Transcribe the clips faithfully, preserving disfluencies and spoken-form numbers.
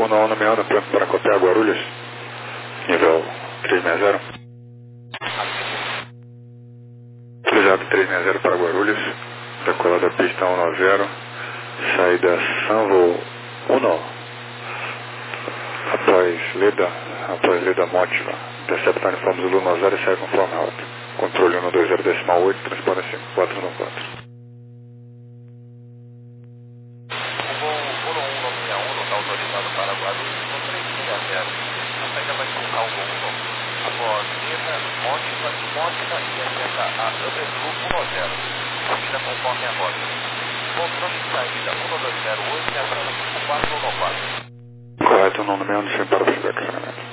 um a um nomeando pronto para copiar Guarulhos, nível trezentos e sessenta. Cruzado trezentos e sessenta para Guarulhos, decolada pista cento e noventa, saída Sanvo um. Após Leda, após Leda Mótiva, intercepta uniforme Zulu noventa e sai conforme alta. Controle um dois zero decimal oito, transpondência cinco quatro um quatro. O voo um um não seis um não está autorizado para Guarulhos, com três seis zero. A saída vai colocar o voo um. Após Leda, Mótiva, Mótiva e acerta a Upper cento e zero. Seguida conforme a rota. Controle de saída um dois zero oito e atrasa cinco quatro um quatro. Correto, não nomeando sem para o feedback.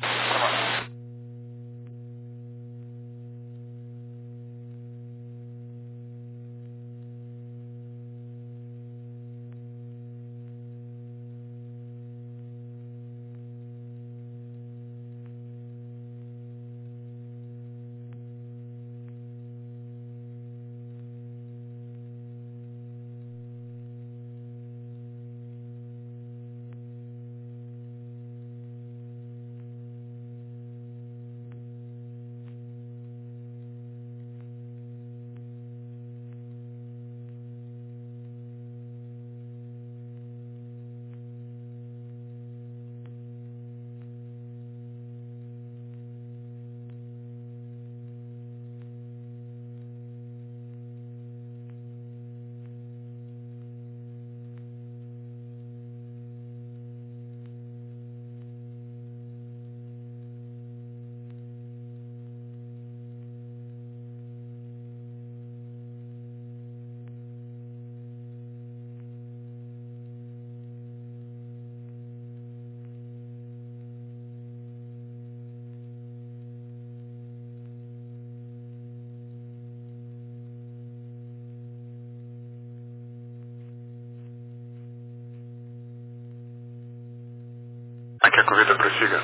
Aqui a corrida prossiga.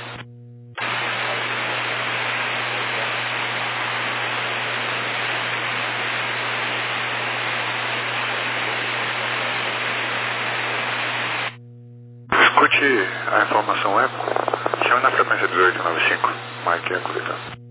Escute a informação eco. Chame na frequência dezoito noventa e cinco. Mike, a corrida.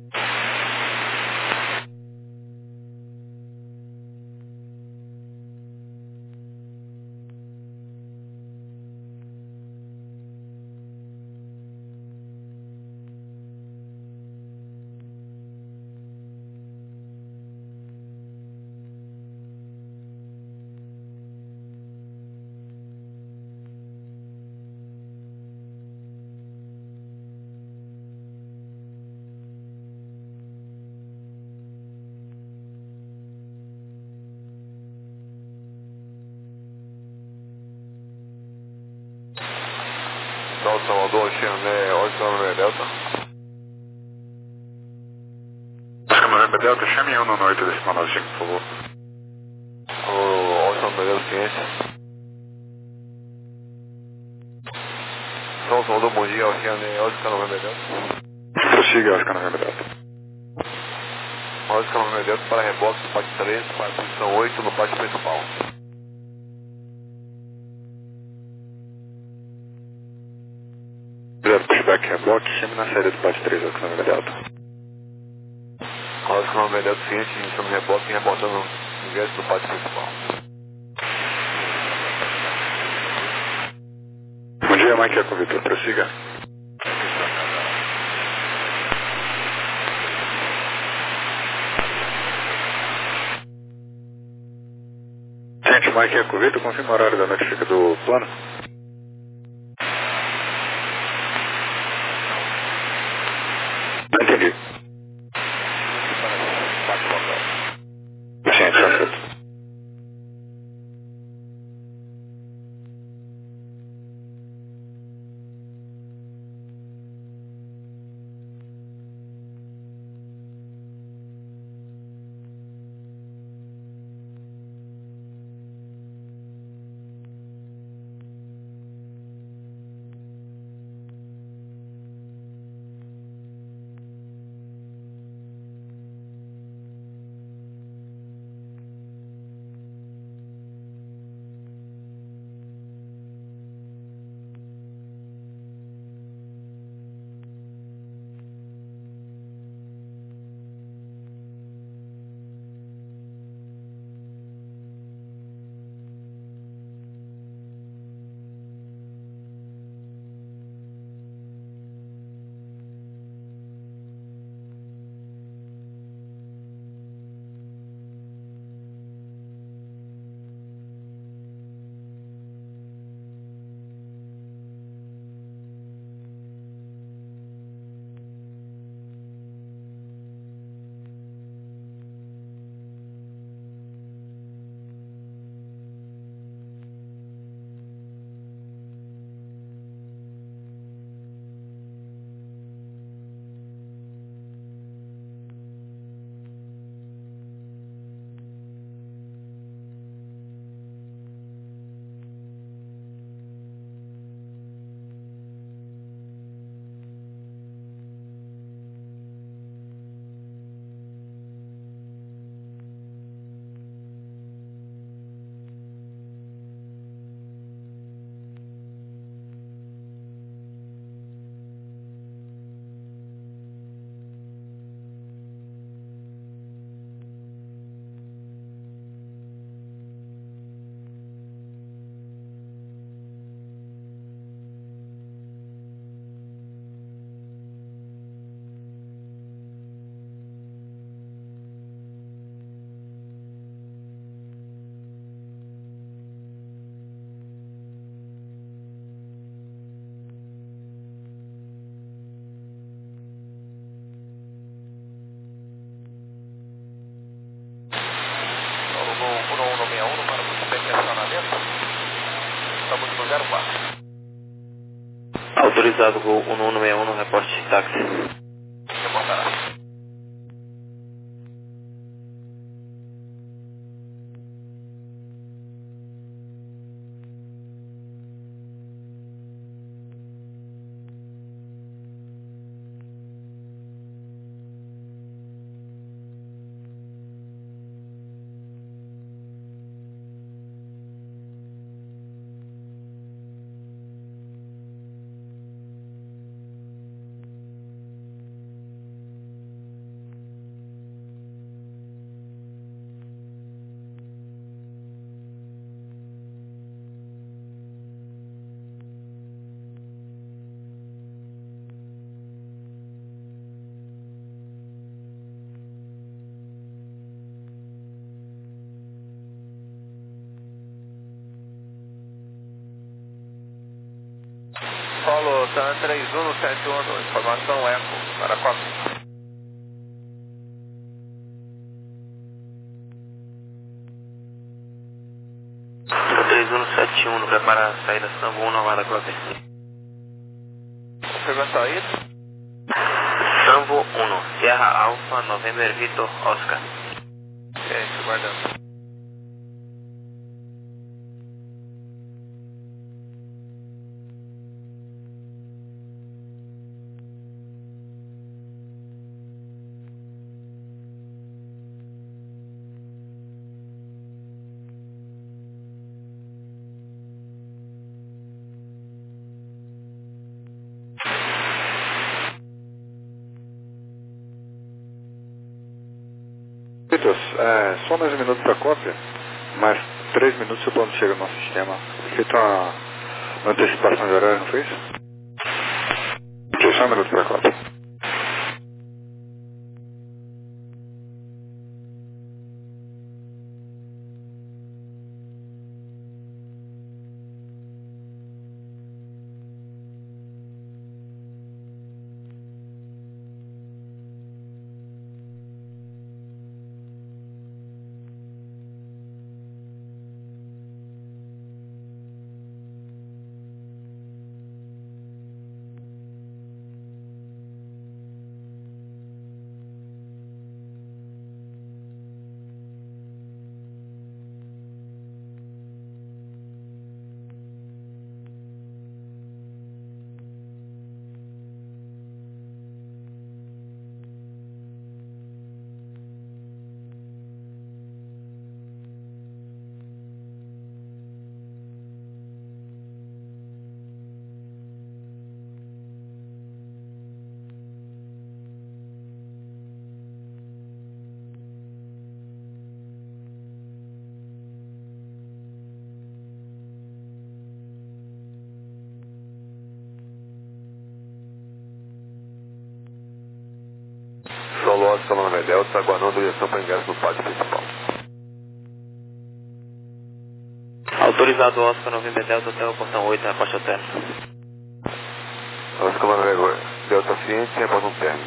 South Salvador, Oceané, oito nove Delta. Oscar November Delta, chame um no oito decimal noventa e cinco, por favor. O oito nove Delta, ciência. South Salvador, bom dia, Oceané, Oscar November Delta. Prossiga, Oscar November Delta. Oscar November Delta para reboque do pátio três, para a posição oito no pátio principal. Pushback reboque, chame na saída do pátio três, Oscar November Delta. Oscar November Delta, ciente, iniciando reboque e rebotando o ingresso do pátio principal. Bom dia, Mike, com Vitor, prossiga. Gente, Mike, com Vitor, confirma o horário da notificação do plano. Não entendi. Sim, está certo. Autorizado Gol um um seis um, reporte de táxi. Reportará. Paulo, TAM três um sete um, informação Eco, para cópia. três um sete um, prepara a saída Sambo um, Novara Cópia. Confirma a saída. Sambo um, Sierra Alfa, November Vitor, Oscar. Ok, aguardando. Vitor, é, só mais um minuto para a cópia, mais três minutos o plano chega no nosso sistema. Feita uma, uma antecipação de horário, não fez? Ok, só um minuto para a cópia. Solo Oscar November Delta, aguardando direção para ingresso no pátio principal. Autorizado Oscar November Delta, hotel portão oito, reporte ao término. Oscar November Delta ciente, reporta um término.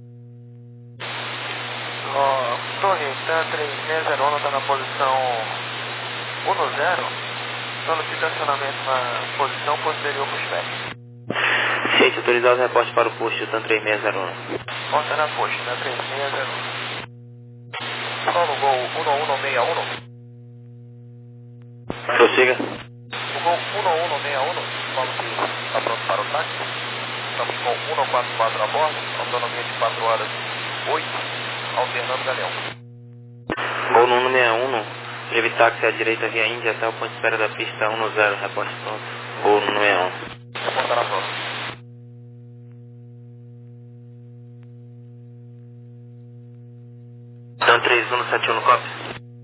Ó, Tony, TAM três seis zero um está na posição um zero. Solicita estacionamento na posição posterior para o espectro. Ciente, autorizado reporte para o posto TAM três seis zero um. Conta na posta, TAM três seis zero um. Paulo, Gol um um seis um. Prossiga. O Gol um um seis um, Paulo, que está pronto para o táxi. Estamos com um quatro quatro a bordo, autonomia de quatro horas oito, alternando Galeão. Gol no um seis um, leve táxi à direita via Índia até o ponto de espera da pista um zero, reporte pronto. Gol no um seis um. Reportar a prova. TAM três um sete um, cópia.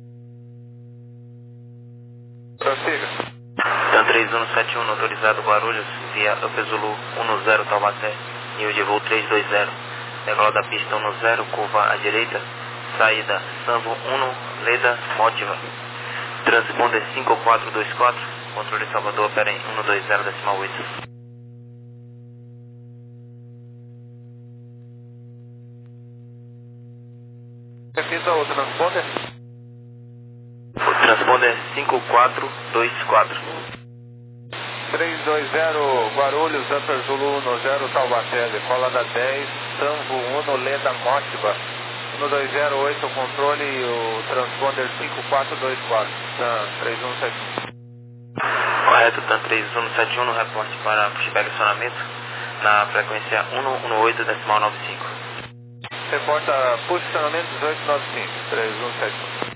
Prossiga. TAM três um sete um, autorizado Guarulhos, via Upezulu um zero, Taubaté, nível de voo trezentos e vinte. Degola da pista um zero, curva à direita, saída Sambo um, Leda, Motiva. Transponder cinco quatro dois quatro, controle Salvador, opera em um dois zero, decimal oito. Repita o transponder. O transponder cinco quatro dois quatro. três dois zero Guarulhos, Upper Zulu um zero Taubaté, decola da dez, Tango um, Leda Motiba, um dois zero oito, controle e o transponder cinco quatro dois quatro, TAM três um sete um. Correto, TAM três um sete um no reporte para pushback acionamento na frequência um um oito decimal nove cinco. Reporta posicionamento dezoito nove cinco, três um sete um.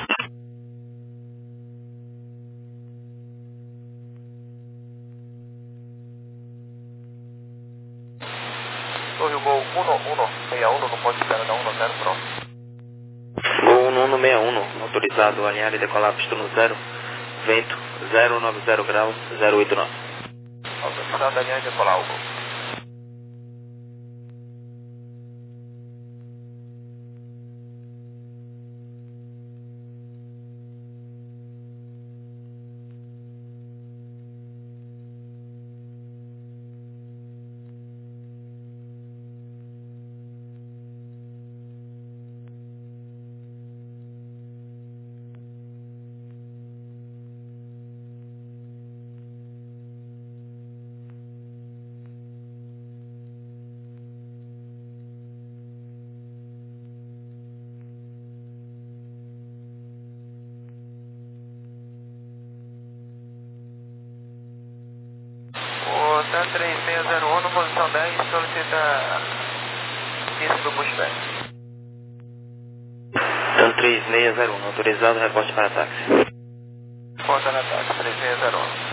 Torre Gol um um seis um no ponto de espera da um zero próximo. Gol um um seis um, autorizado a alinhar e decolar pista no zero, vento zero nove zero graus, zero oito nove. Autorizado a alinhar e decolar o Gol. TAM três seis zero um, no posição dez, solicita início do pushback. TAM três seis zero um, autorizado, reporte para táxi. Porta na táxi, três seis zero um.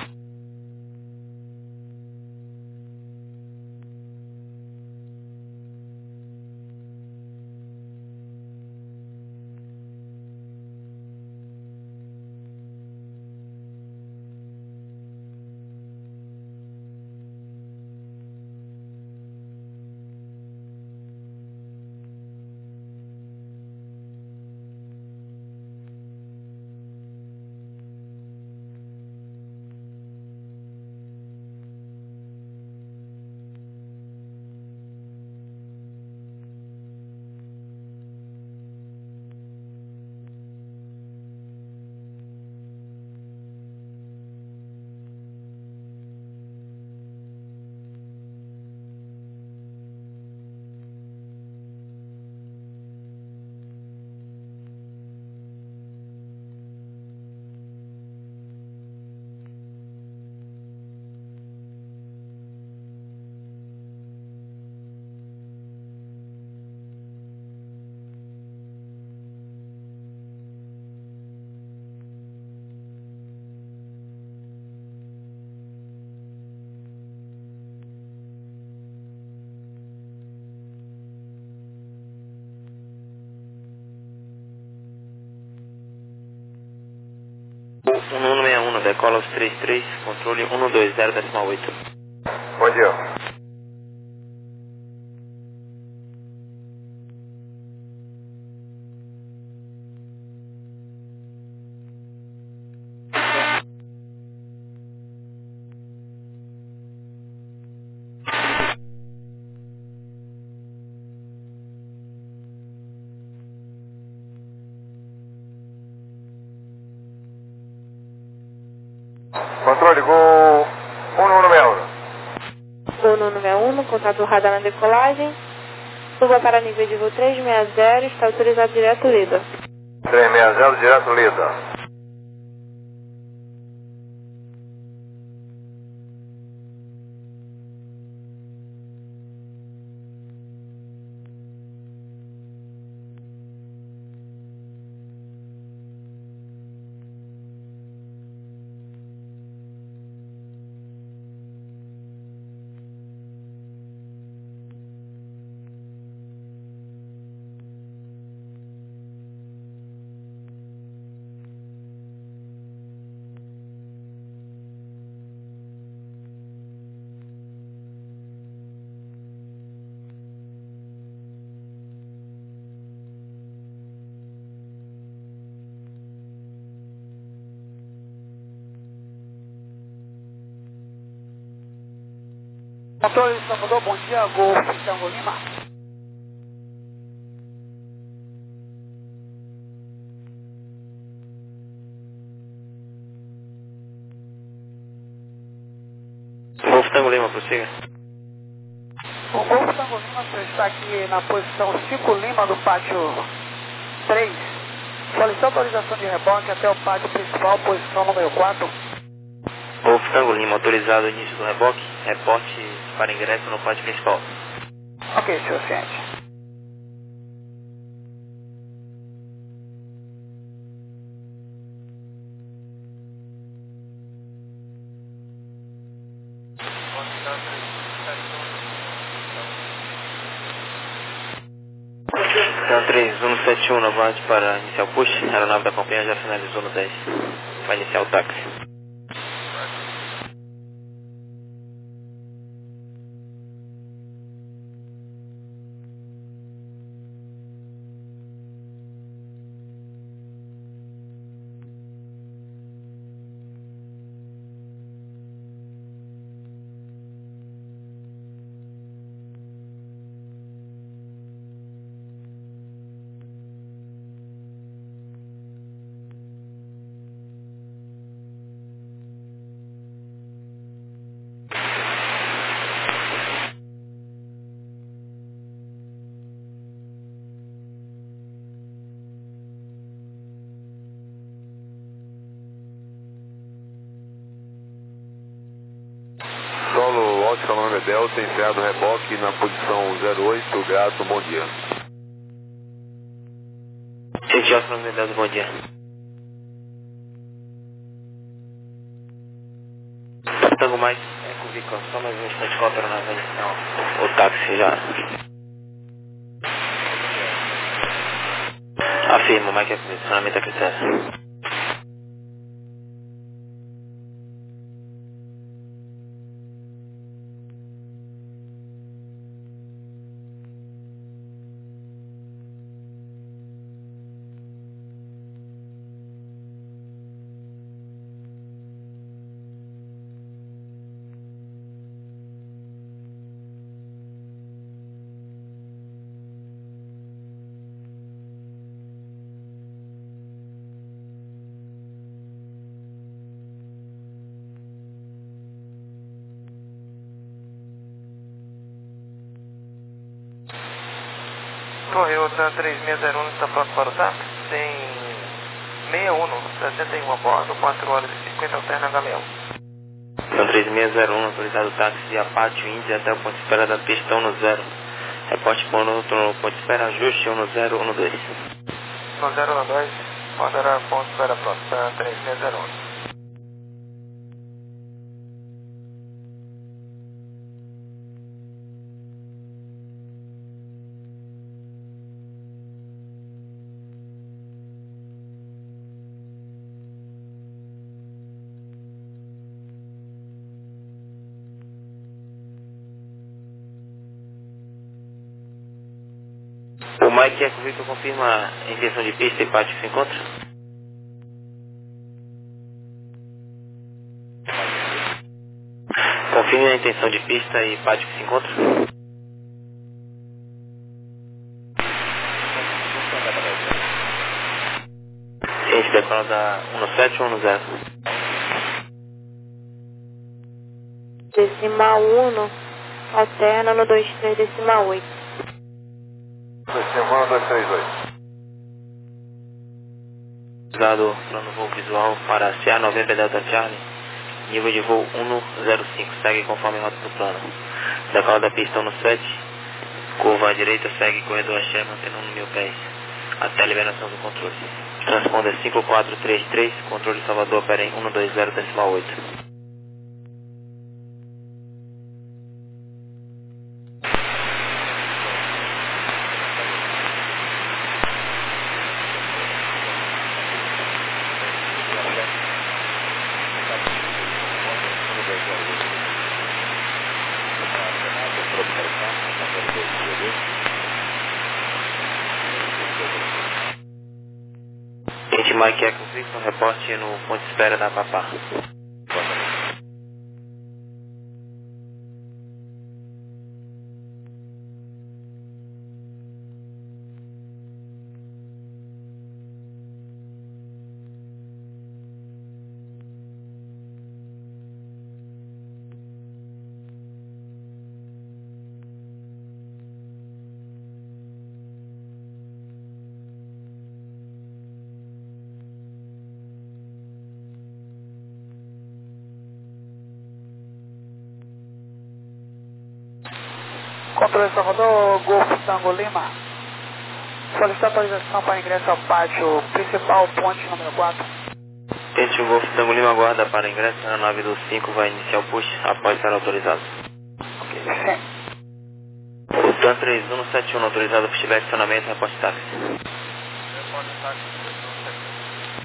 um um seis um, decola os três três, controle um dois zero decimal oito. Bom dia. Controle, Gol um um seis um. Gol um um seis um, contato radar na decolagem. Suba para nível de voo trezentos e sessenta, está autorizado direto Lida. trezentos e sessenta, direto Lida. Controle Salvador, bom dia, Gol Tango Lima. prossiga. O Golfo Tango Lima, senhor, está aqui na posição cinco Lima do pátio três. Solicita autorização de reboque até o pátio principal, posição número quatro. Golfo Tango Lima, autorizado o início do reboque. Reporte para ingresso no pátio principal. Ok, senhor, ciente. Então três um sete um, aguarde para iniciar o push. A aeronave da companhia já finalizou no dez. Vai iniciar o táxi. Solo Ótica nove Delta, enfiado reboque na posição zero oito, grato, bom dia. Gente, Oscar nove Delta, bom dia. Tango mais, é com o Vico, só mais um instante com a aeronave inicial. O táxi já. Afirmo, Mike é condicionamento a critério. Toyota três seis zero um está pronto para o táxi. Tem seis um, sessenta e um a bordo, quatro horas e cinquenta alterna Galeão. Então três seis zero um, autorizado o táxi de Apátio Índia até o ponto de espera da pista um zero. Reporte por outro ponto de espera, ajuste um zero um dois. um zero um dois, moderar ponto de espera pronto para três seis zero um. O Mike é comigo, confirma a intenção de pista e pátio que se encontra? Confirme a intenção de pista e pátio que se encontra? Ciente, decola da um sete ou um zero? Decimal um, alterna no dois três decimal oito. Semana dois três dois. Usado plano voo visual para C A noventa Delta Charlie, nível de voo um zero cinco, segue conforme a rota do plano. Decola da pista um sete, curva à direita, segue corredor axé, mantendo um mil pés, até a liberação do controle. Transponder cinco quatro três três, controle Salvador, opera em um dois zero decimal oito. Gente, Mike Echo Victor, reporte no ponto de espera da Papá. Controle Salvador, Golfo Tango Lima. Solicita autorização para ingresso ao pátio principal, ponte número quatro. Tente o Golfo Tango Lima aguarda para ingresso na nave do cinco, vai iniciar o push após ser autorizado. Ok, sim. O TAN três um sete um autorizado, pushback, estacionamento, reporte táxi. Reporte táxi três um sete um.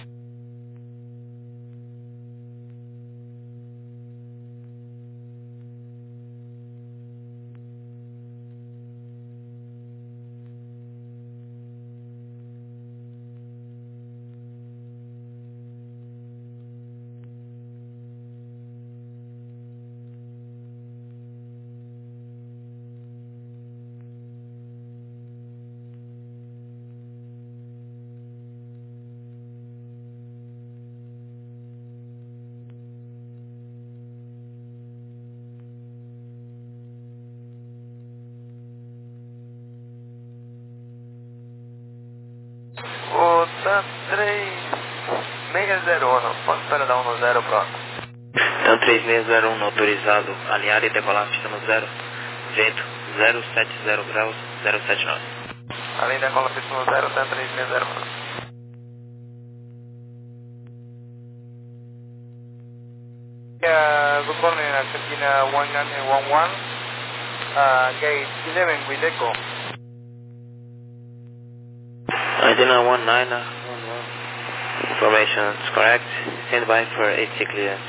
O TAN três seis zero um, pode esperar dar um no zero próximo. TAN três seis zero um autorizado, alinhar e decolar pista no zero, vento zero sete zero graus, zero sete nove. Além da cola pista no zero, TAN três seis zero um. Uh, good morning, Argentina one nine one one, uh, gate eleven with echo. Argentina one nine one one. Information is correct. Stand by for A T clearance.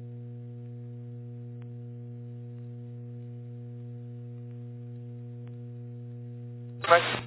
Right.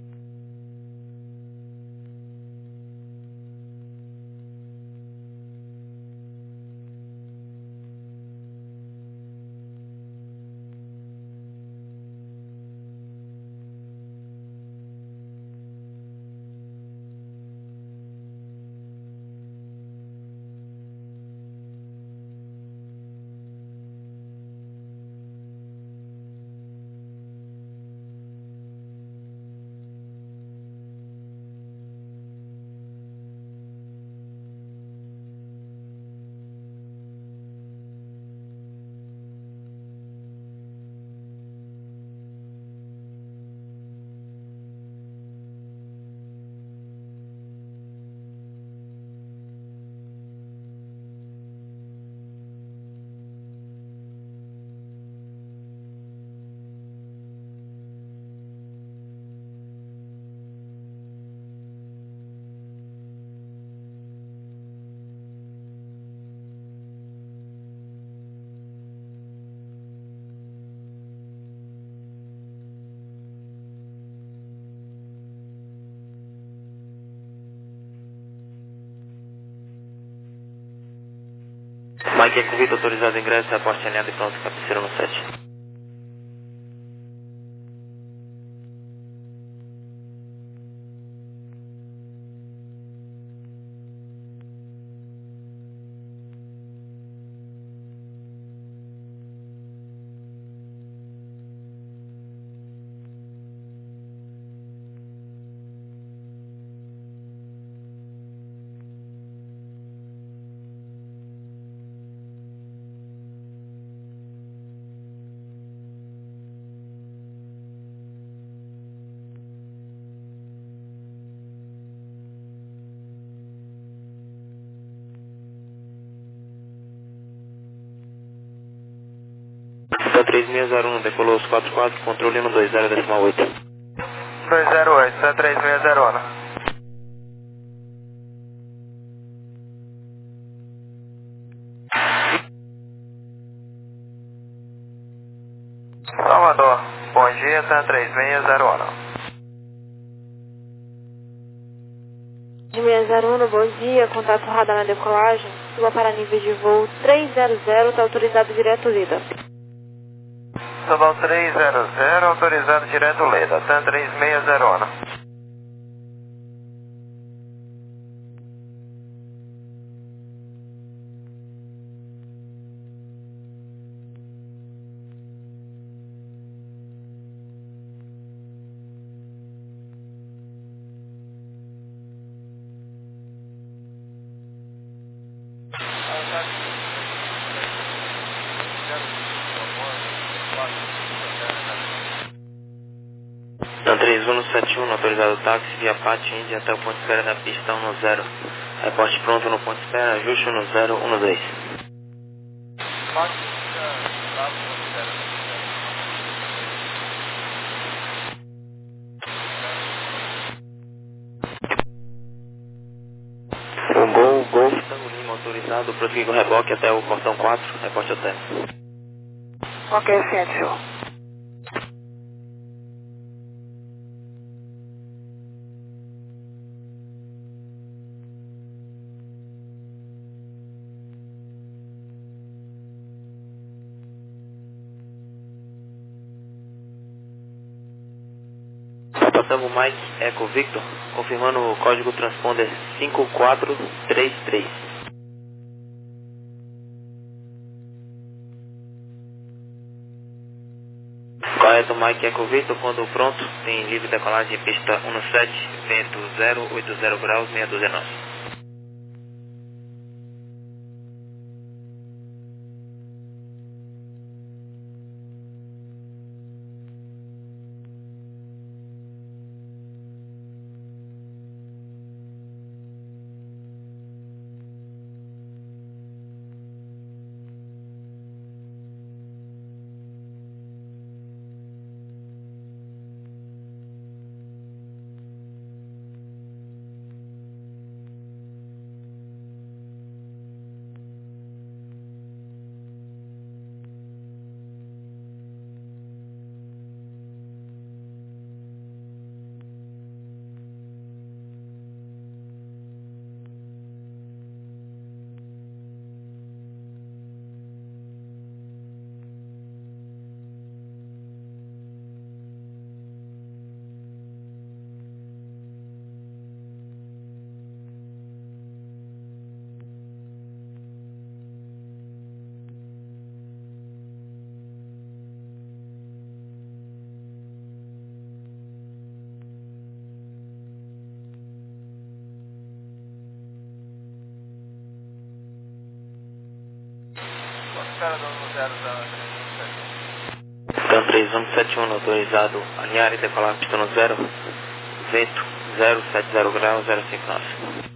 Mike, convite autorizado ingresso, reporte alinhado e pronto, cabeceira no sete. TAN três seis zero um, decolou os quatro quatro, controle no dois zero oito. dois zero oito, TAN três seis zero um. Salvador, bom dia, TAN três seis zero um. seis zero um, bom dia, contato radar na decolagem, suba para nível de voo trezentos, está autorizado direto Lida. Salvador três zero zero, autorizado direto Leda, TAN três seis zero um. três um sete um, autorizado táxi via Pátio Índia até o ponto de espera da pista um zero. Reporte pronto no ponto de espera, ajuste um zero um dois. O Gol, Golf Tango Lima autorizado, prosseguir com o reboque até o portão quatro, reporte ao término. Ok, ciente, senhor. Tango Mike Eco Victor, confirmando o código transponder cinco quatro três três. Correto, Mike Eco Victor, quando pronto, tem livre decolagem pista um sete, vento zero oito zero graus, seis dois nove. Scan três um sete um, autorizado alinhar e decolar pista no zero, vento zero sete zero graus, zero cinco nove.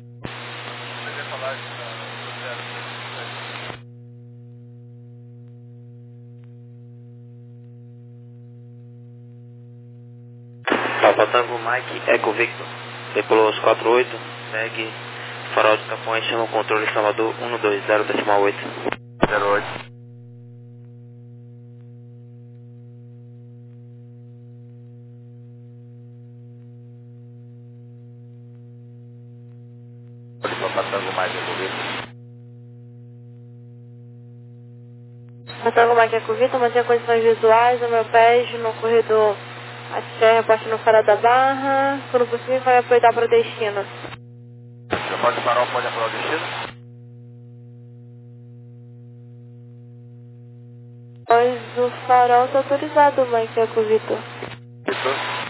Papa Tango Mike Eco Victor, decolou os quatro oito, segue farol de Capões, chama o controle Salvador um dois zero decimal oito. zero oito. Tango mais Eco Tango Mike Eco Victor, mantenha condições visuais, ao meu pés, no corredor até reporte no farol da Barra, quando possível vai aproveitar para o destino. Já pode parar ou pode apurar o destino? Pois o farol está autorizado, Mike Eco Victor. Isso.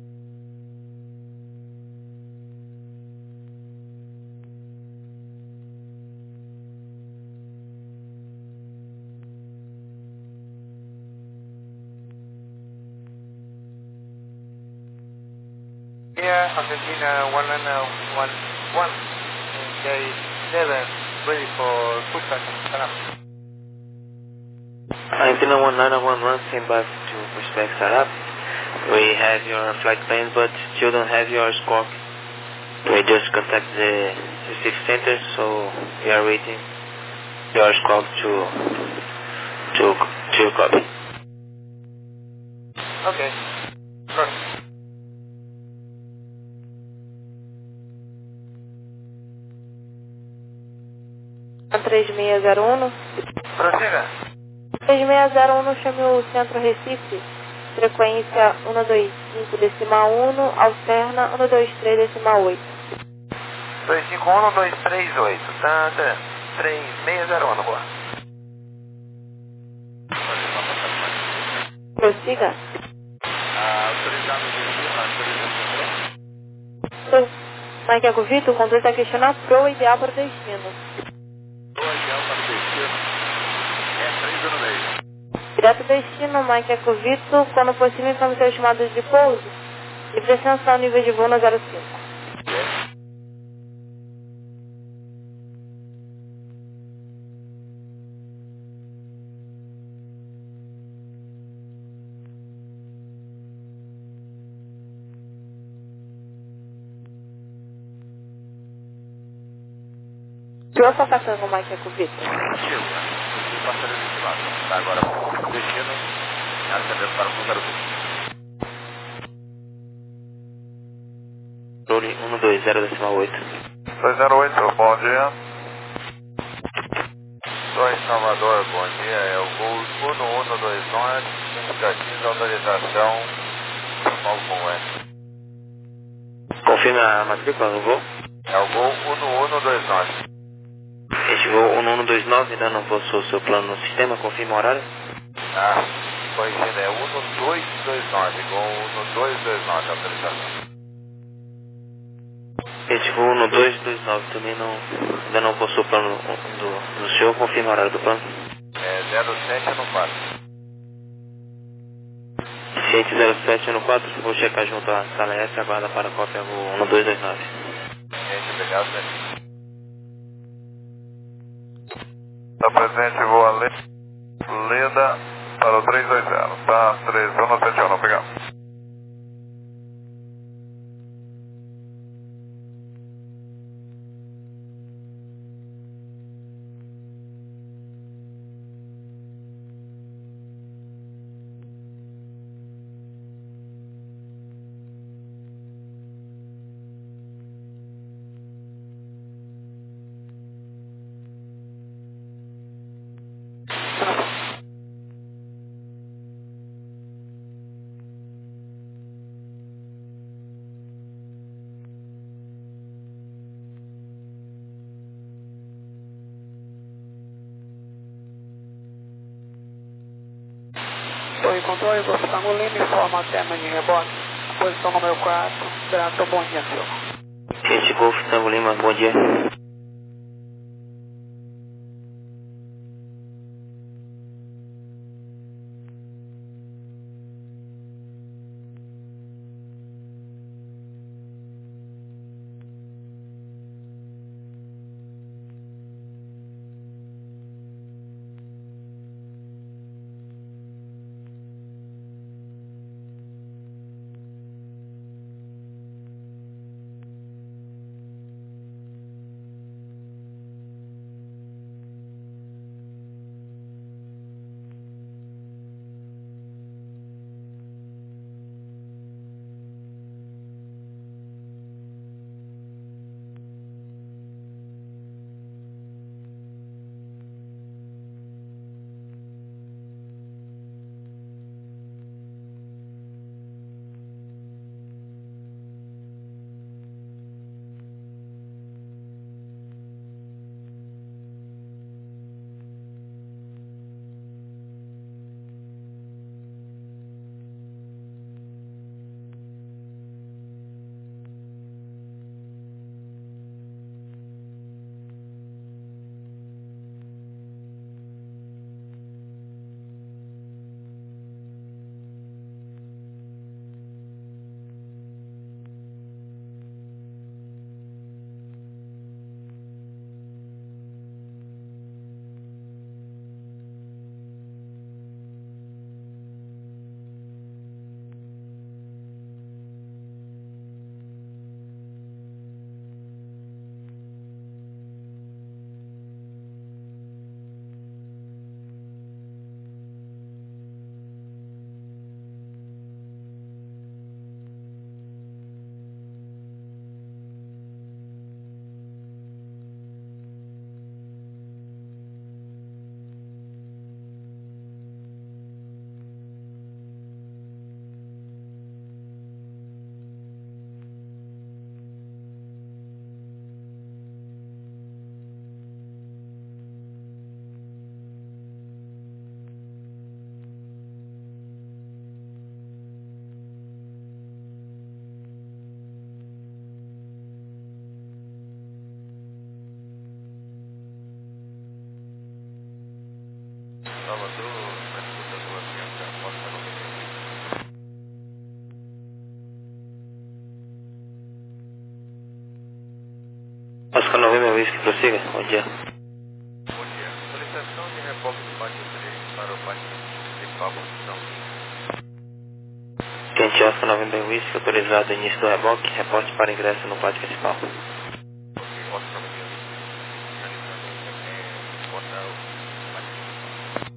Here, Argentina one nine one one, and there is seven ready for pushback and Salam. Argentina one nine one one, stand by to pushback Sarap. We have your flight plan, but still don't have your score. We just contact the receive center, so we are waiting your score to to to copy. Okay. Good. três seis zero um. Prossiga. três seis zero um, chame o centro Recife, frequência um dois cinco decimal um, alterna um dois três decimal oito. dois cinco um, dois três oito, tá, tá. três seis zero um, boa. Prossiga. Ah, autorizado o destino, autorização. Mike Eco Victor, o controle está questionando a proa ideal para o destino. Proa ideal para o destino é três zero seis. Direto destino, Mike Eco Victor, quando possível, informe seus chamados de pouso. Livre de ascensão, nível de voo no zero cinco. Senhor, só passando com o Mike com o Vitor. Chegou, né? Passaria desse lado. Tá agora destino, ascendendo para o número Controle um dois zero decimal oito. dois zero oito, bom dia. Estou em Salvador, bom dia. É o voo um um dois nove, indicativa autorização Paulo Conway. Confirma a matrícula do voo. É o voo um um dois nove. Este voo um um dois nove ainda não possui o seu plano no sistema, confirma o horário. Ah, corrigindo, é um dois dois nove, voo um dois dois nove, autorização. Este voo um dois dois nove também não, ainda não possui o plano do, do senhor, confirma o horário do plano. É zero sete no quatro. Ciente zero sete no quatro, vou checar junto à sala S, aguarda para a cópia voo um dois dois nove. Gente, obrigado, né? Está presente, voo a Leda para o três dois zero. Tá, três um sete um, obrigado. Torre controle, Gustavo Lima, informa a terma de rebote. Posição número quatro, grato, bom dia, senhor. Ciente Golf, Tango Lima, bom dia. Oscar Novembro Whisky, prossiga. Bom dia. Bom dia. Solicitação de reboque do pátio três para o pátio principal, posição quinze. Quente Oscar Novembro Whisky, autorizado início do reboque, reporte para ingresso no pátio principal. Ok, Oscar Novembro Whisky, realizando é, portal pátio principal.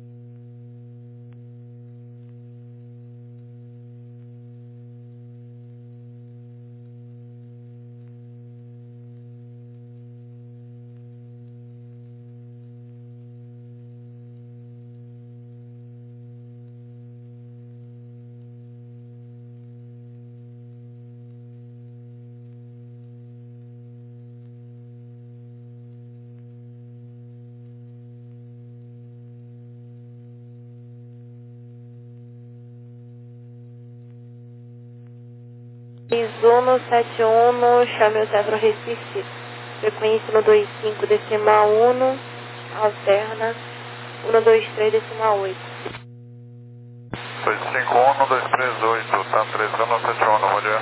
Mizuno sete um, chame o Centro Recife, frequência um dois cinco decimal um, alterna um dois três decimal oito. dois cinco um, um dois três oito, tá três um sete um, bom dia.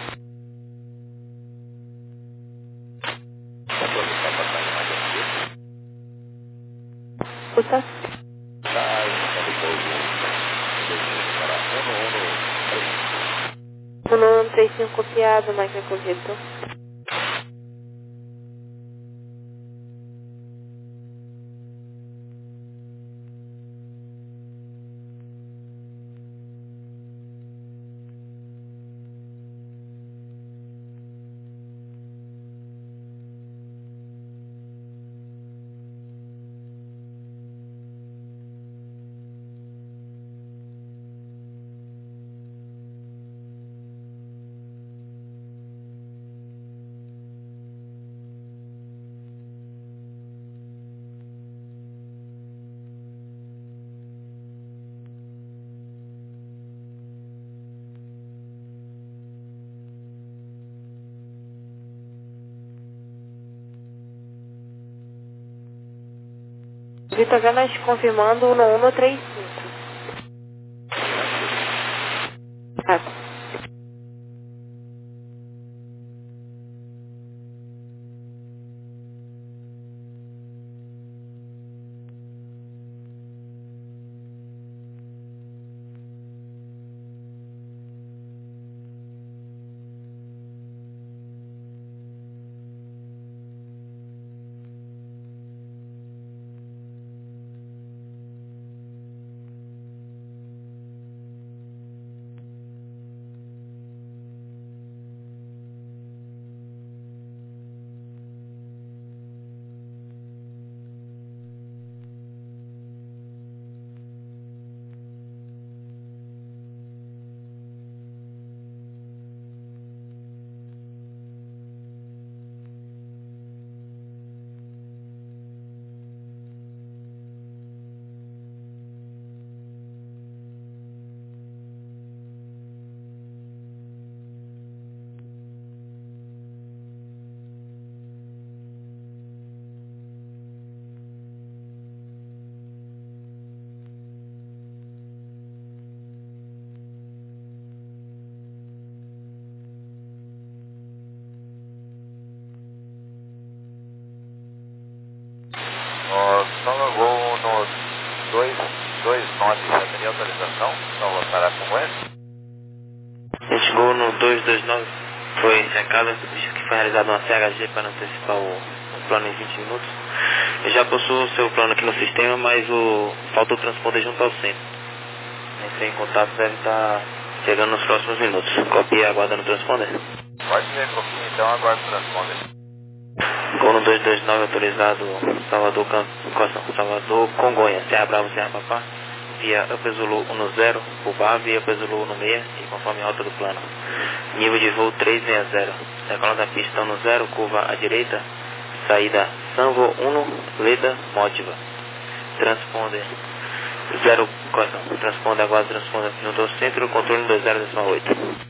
Escuta. um um três cinco copiado, máquina com Vitor. Vitor Ganas confirmando um um três cinco. Ah. Gol no dois dois nove, já teria autorização para voltar com esse? Este gol no dois dois nove foi checado, diz que foi realizado uma C H G para antecipar o, o plano em vinte minutos. Eu já possuo o seu plano aqui no sistema, mas o falta o transponder junto ao centro. Entrei em contato, deve estar chegando nos próximos minutos. Copia aguardando o transponder. Pode ser, copia, então aguardo o transponder. Gol no dois dois nove autorizado Salvador, Can... Salvador Congonha, Serra Bravo, Serra Papá, via Upper Zulu um zero, Pubá, via Upper Zulu um seis e conforme a alta do plano. Nível de voo trezentos e sessenta, decola da pista um zero, curva à direita, saída Sanvo um, Leda, Mótiva. Transponder zero, correção, transponder agora, transponder junto ao centro, controle dois zero oito.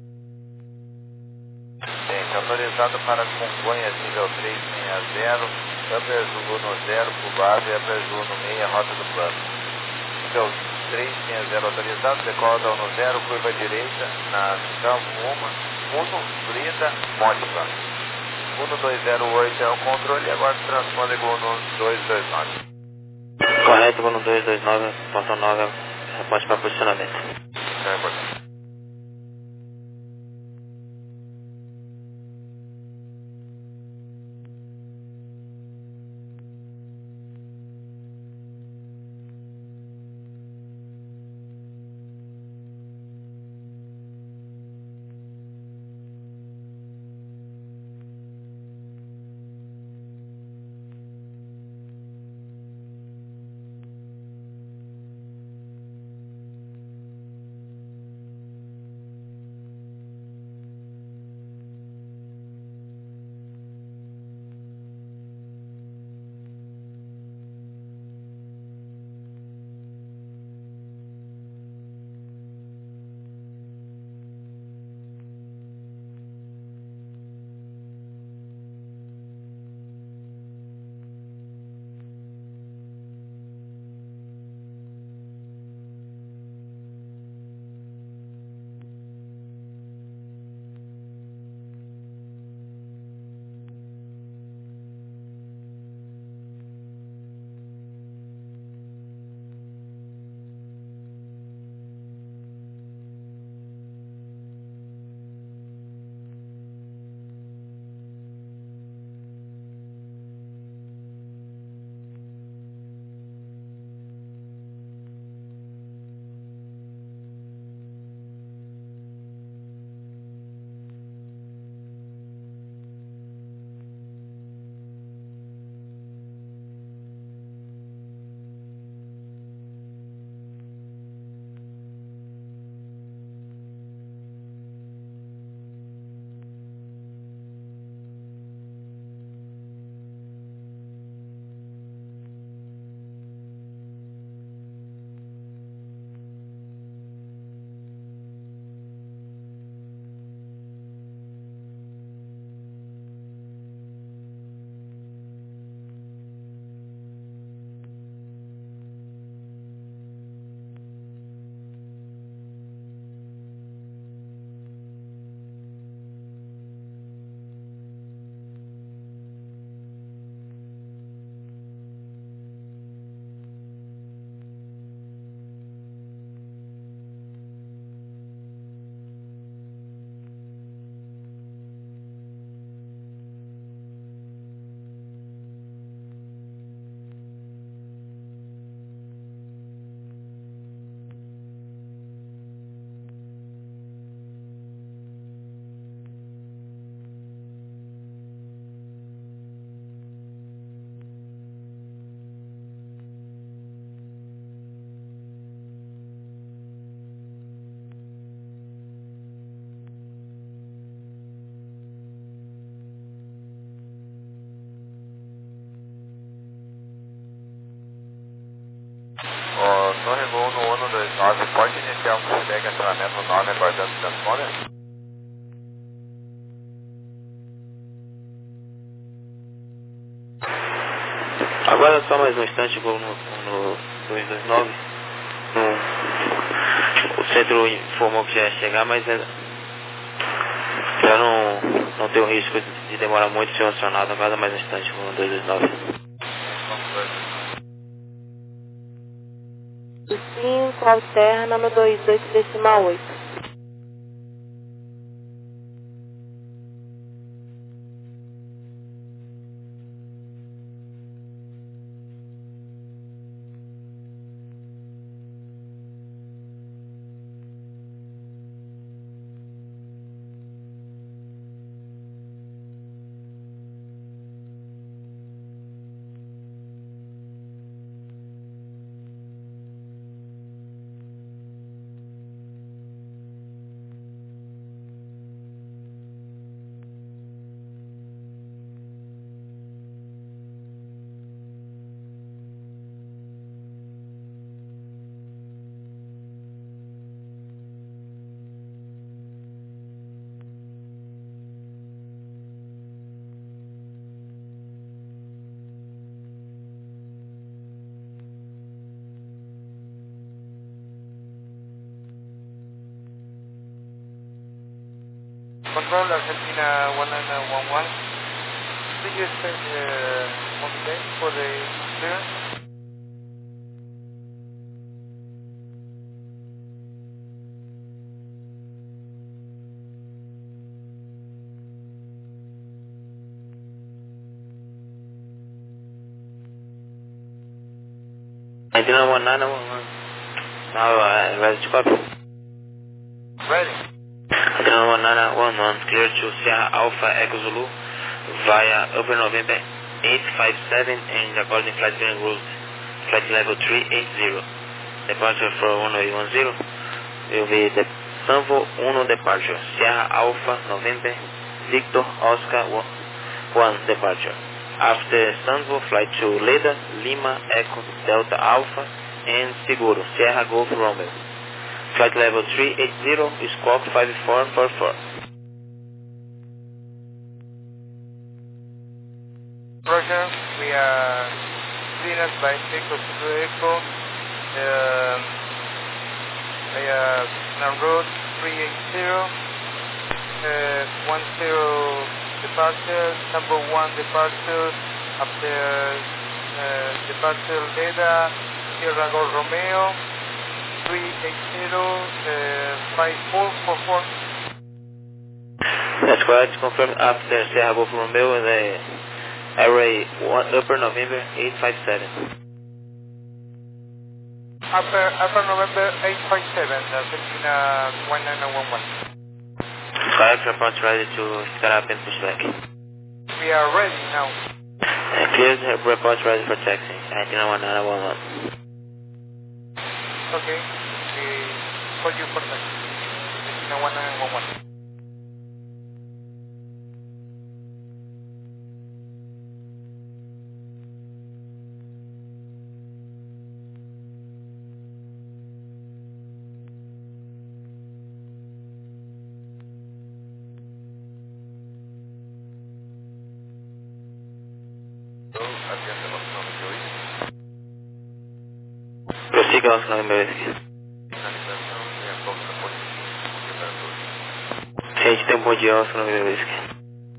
Autorizado para Congonhas, nível trezentos e sessenta, Upper Zulu no zero, Pubá, e Upper Zulu no seis, rota do plano. Nível trezentos e sessenta autorizado, decola da um zero, curva direita, na Sanvo um, Leda, Módiva. um dois zero oito é o controle, agora transponde com um dois dois nove. Correto, com um dois dois nove, portão nove, resposta para posicionamento. É importante. Torre Gol no um dois nove, pode iniciar um feedback acionamento no nove aguardando o transponder? Agora só mais um instante, vou no, no dois dois nove. No, o centro informou que já ia chegar, mas é, já não, não tem o risco de demorar muito ser acionado. Agora mais um instante, vou no dois dois nove. cinco alterna no dois oito decimal oito. Control Argentina one nine one one, did you expect uh, on the day for the clearance? I didn't want none of one. Now I'm ready to copy. Ready. I didn't want none of one on clear to Sierra Alpha Echo Zulu via Upper November eight five seven and according flight bearing route flight level three eight zero. Departure for one eight one zero will be the Sanvo one departure. Sierra Alpha November Victor Oscar one departure. After Sanvo, flight to Leda, Lima, Echo, Delta Alpha, and Seguro, Sierra Golf Romeo. Flight level three eight zero, squawk five four four four. Roger, we are clearance by Echo to Echo. Um, we are on road three eight zero, uh, one zero departure, number one departure, after uh, departure Leda, Sierra Golf Romeo, three eight zero, uh, five four four four. That's correct. Confirm after Sierra Golf Romeo and the array one, Upper November eight five seven. Upper, upper November eight five seven, Argentina one nine one one. Correct, report ready to start up and push back. We are ready now. Uh, cleared, report ready for taxi. Argentina one nine one one. Okay, we call you for taxi. Argentina one nine one one. Prossiga ao November Whiskey. A gente tem um bom dia ao November Whiskey.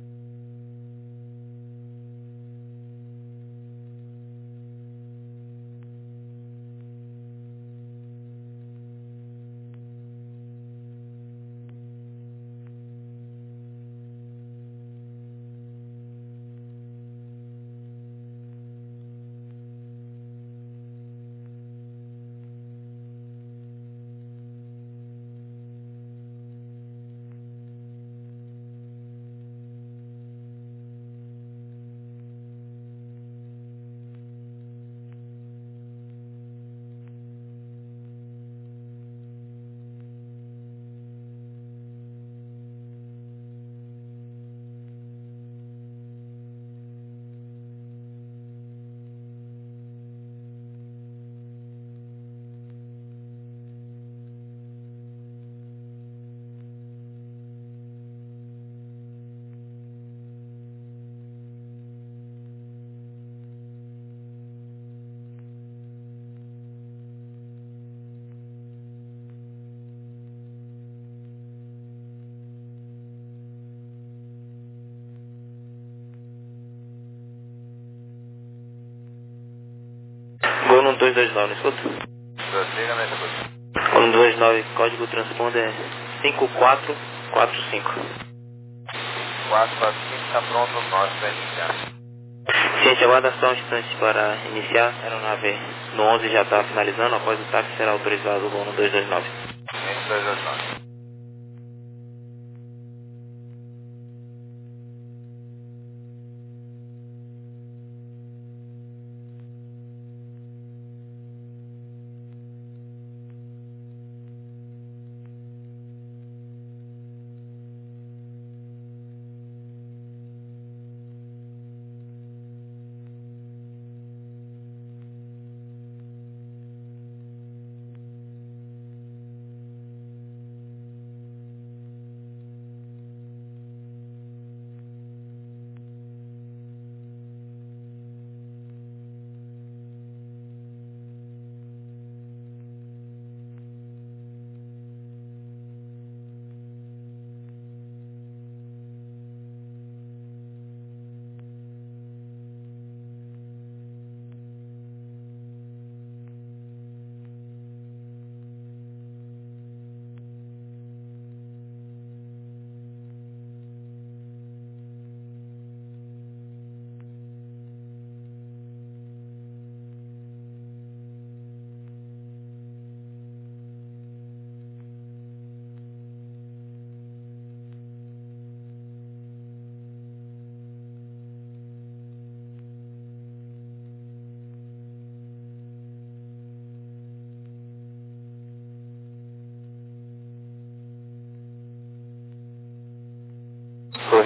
Gol no dois dois nove, escuta? Liga nessa coisa. Gol no dois dois nove, código transponder é cinco quatro quatro cinco. quatro quatro cinco está pronto, nós para iniciar. Ciente, aguarda só um instante para iniciar. A aeronave no onze já está finalizando. Após o táxi será autorizado o voo no dois dois nove. dois dois nove.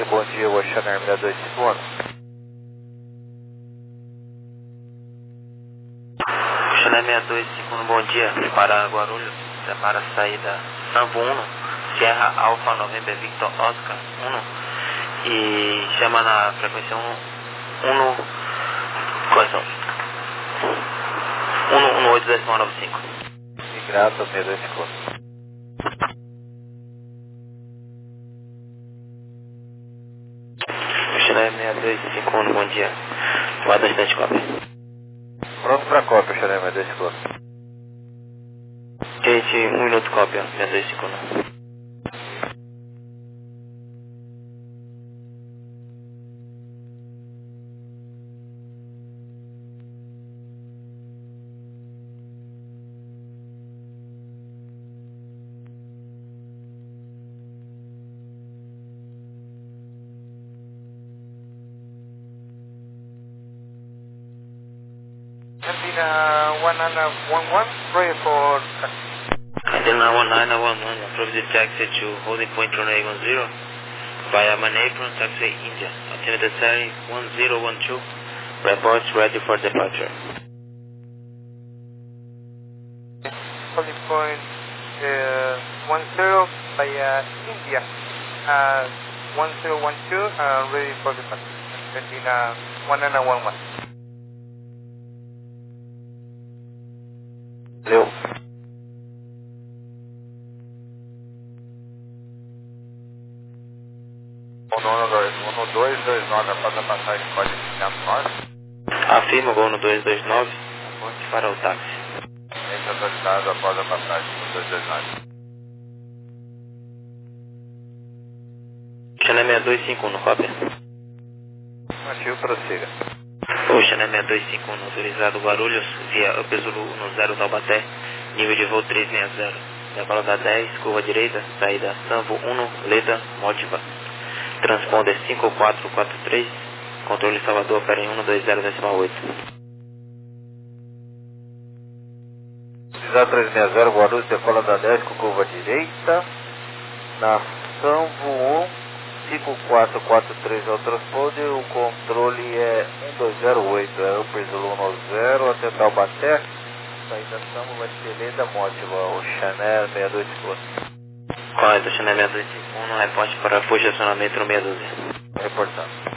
bom dia, o Chanel seis dois cinco um. Chanel seis dois cinco um, bom dia, para Guarulhos, para a saída Sambo um, Sierra Alfa November Victor Oscar um, e chama na frequência um, um, correção, um um oito zero nove cinco. E grato, seis dois cinco um. Chanel seis dois cinco um, bom dia, guarda estante cópia. Pronto para cópia, Chanel seis dois cinco um. Gente, um minuto cópia, seis dois cinco um. Antenna one nine one one, ready for taxi. Antenna one nine one one, approve the taxi to holding point runway one zero via Manapron, taxi India. Altimeter setting one zero one two, reports ready for departure. Holding point uh, one zero via India, uh, one zero one two, uh, ready for departure. Antenna one nine one one. Valeu. um dois dois nove, após a passagem pode iniciar no norte. Afirma, voo no dois dois nove, aponte para o táxi. Entre autorizado após a passagem no dois dois nove. Chanel seis dois cinco um, cópia. Ativo, prossiga. O Chanel seis dois cinco um, autorizado Guarulhos, via Up Zulu um zero Taubaté, nível de voo trezentos e sessenta. Decola da dez, curva direita, saída Sambo um, Leda, Mótiva. Transponder cinco quatro quatro três, controle Salvador, pera em um dois zero oito. Deslizar trezentos e sessenta, Guarulhos, decola da dez com curva direita. Na Sambo um, cinco quatro quatro três é o transponder, o controle é um dois zero oito, é Upper Zulu um zero até Taubaté. Saída Sambo vai ser Leda, Mótiva, o Chanel seis dois cinco um. Correto, Chanel seis dois cinco um, reporte para posicionamento no meia dúzia. Reportando.